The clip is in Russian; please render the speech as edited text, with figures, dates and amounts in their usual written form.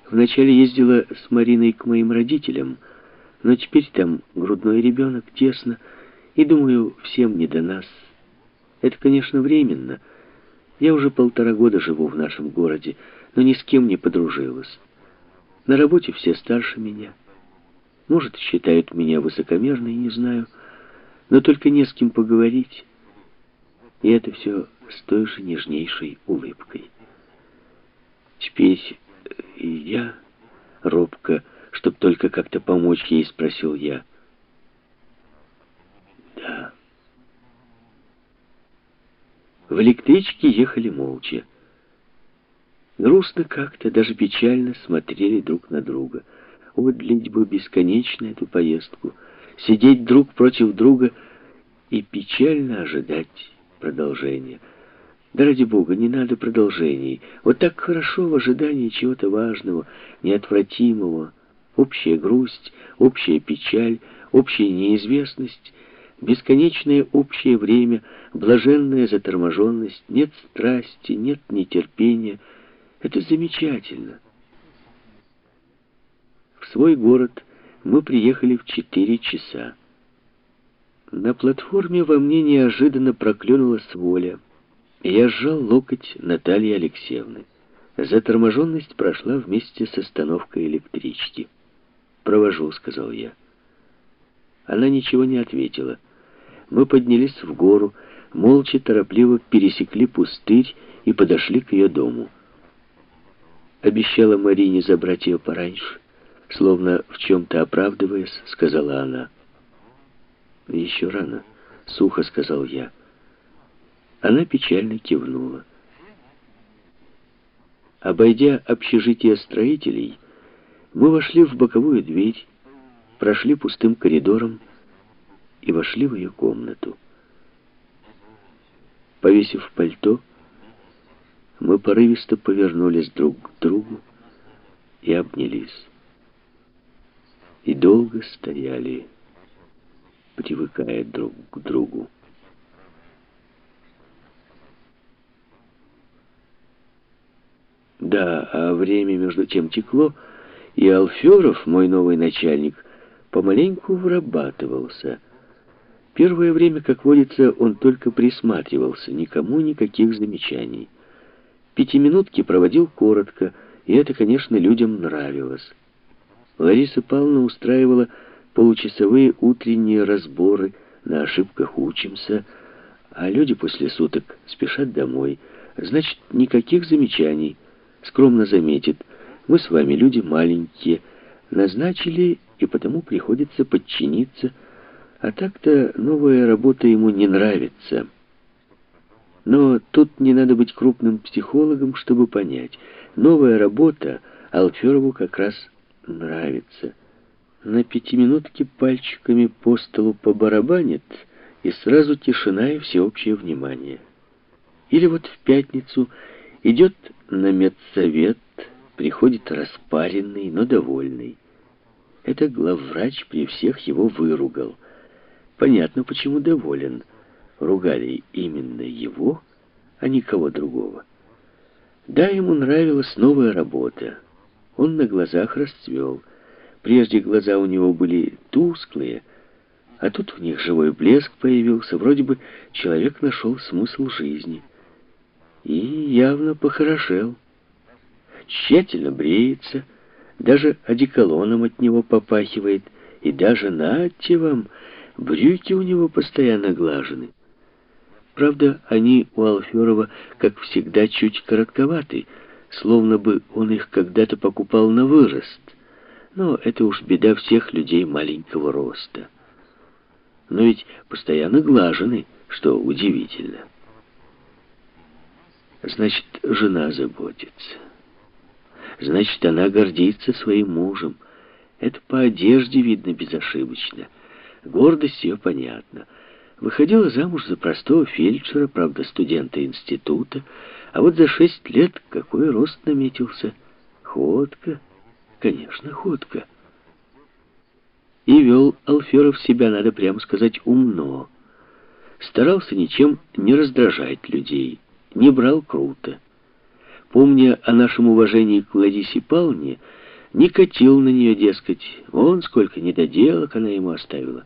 Вначале ездила с Мариной к моим родителям, но теперь там грудной ребенок, тесно, и, думаю, всем не до нас. Это, конечно, временно. Я уже 1,5 года живу в нашем городе, но ни с кем не подружилась. На работе все старше меня. Может, считают меня высокомерной, не знаю, но только не с кем поговорить. И это все с той же нежнейшей улыбкой. Теперь и я, робко, чтоб только как-то помочь ей, спросил я. Да. В электричке ехали молча. Грустно как-то, даже печально смотрели друг на друга. Вот длить бы бесконечно эту поездку, сидеть друг против друга и печально ожидать продолжения. Да ради Бога, не надо продолжений. Вот так хорошо в ожидании чего-то важного, неотвратимого. Общая грусть, общая печаль, общая неизвестность, бесконечное общее время, блаженная заторможенность, нет страсти, нет нетерпения. Это замечательно. В свой город мы приехали в 4 часа. На платформе во мне неожиданно проклюнулась воля. Я сжал локоть Натальи Алексеевны. Заторможенность прошла вместе с остановкой электрички. «Провожу», — сказал я. Она ничего не ответила. Мы поднялись в гору, молча, торопливо пересекли пустырь и подошли к ее дому. Обещала Марине забрать ее пораньше, словно в чем-то оправдываясь, сказала она. «Еще рано», — сухо сказал я. Она печально кивнула. Обойдя общежитие строителей, мы вошли в боковую дверь, прошли пустым коридором и вошли в ее комнату. Повесив пальто, мы порывисто повернулись друг к другу и обнялись. И долго стояли, привыкая друг к другу. Да, а время между тем текло, и Алферов, мой новый начальник, помаленьку вырабатывался. Первое время, как водится, он только присматривался, никому никаких замечаний. Пятиминутки проводил коротко, и это, конечно, людям нравилось. Лариса Павловна устраивала получасовые утренние разборы, на ошибках учимся, а люди после суток спешат домой. Значит, никаких замечаний. Скромно заметит: мы с вами люди маленькие, назначили, и потому приходится подчиниться, а так-то новая работа ему не нравится. Но тут не надо быть крупным психологом, чтобы понять. Новая работа Алферову как раз нравится. На пятиминутке пальчиками по столу побарабанит, и сразу тишина и всеобщее внимание. Или вот в пятницу идет на медсовет, приходит распаренный, но довольный. Это главврач при всех его выругал. Понятно, почему доволен. Ругали именно его, а никого другого. Да, ему нравилась новая работа. Он на глазах расцвел. Прежде глаза у него были тусклые, а тут в них живой блеск появился. Вроде бы человек нашел смысл жизни. И явно похорошел. Тщательно бреется, даже одеколоном от него попахивает, и даже, нате вам, брюки у него постоянно глажены. Правда, они у Алферова, как всегда, чуть коротковаты, словно бы он их когда-то покупал на вырост. Но это уж беда всех людей маленького роста. Но ведь постоянно глажены, что удивительно. Значит, жена заботится. Значит, она гордится своим мужем. Это по одежде видно безошибочно. Гордость ее понятна. Выходила замуж за простого фельдшера, правда, студента института, а вот за 6 лет какой рост наметился. Ходка, конечно, ходка. И вел Алферов себя, надо прямо сказать, умно. Старался ничем не раздражать людей, не брал круто. помня о нашем уважении к Ладисе Павловне, не катил на нее, дескать, вон сколько недоделок она ему оставила.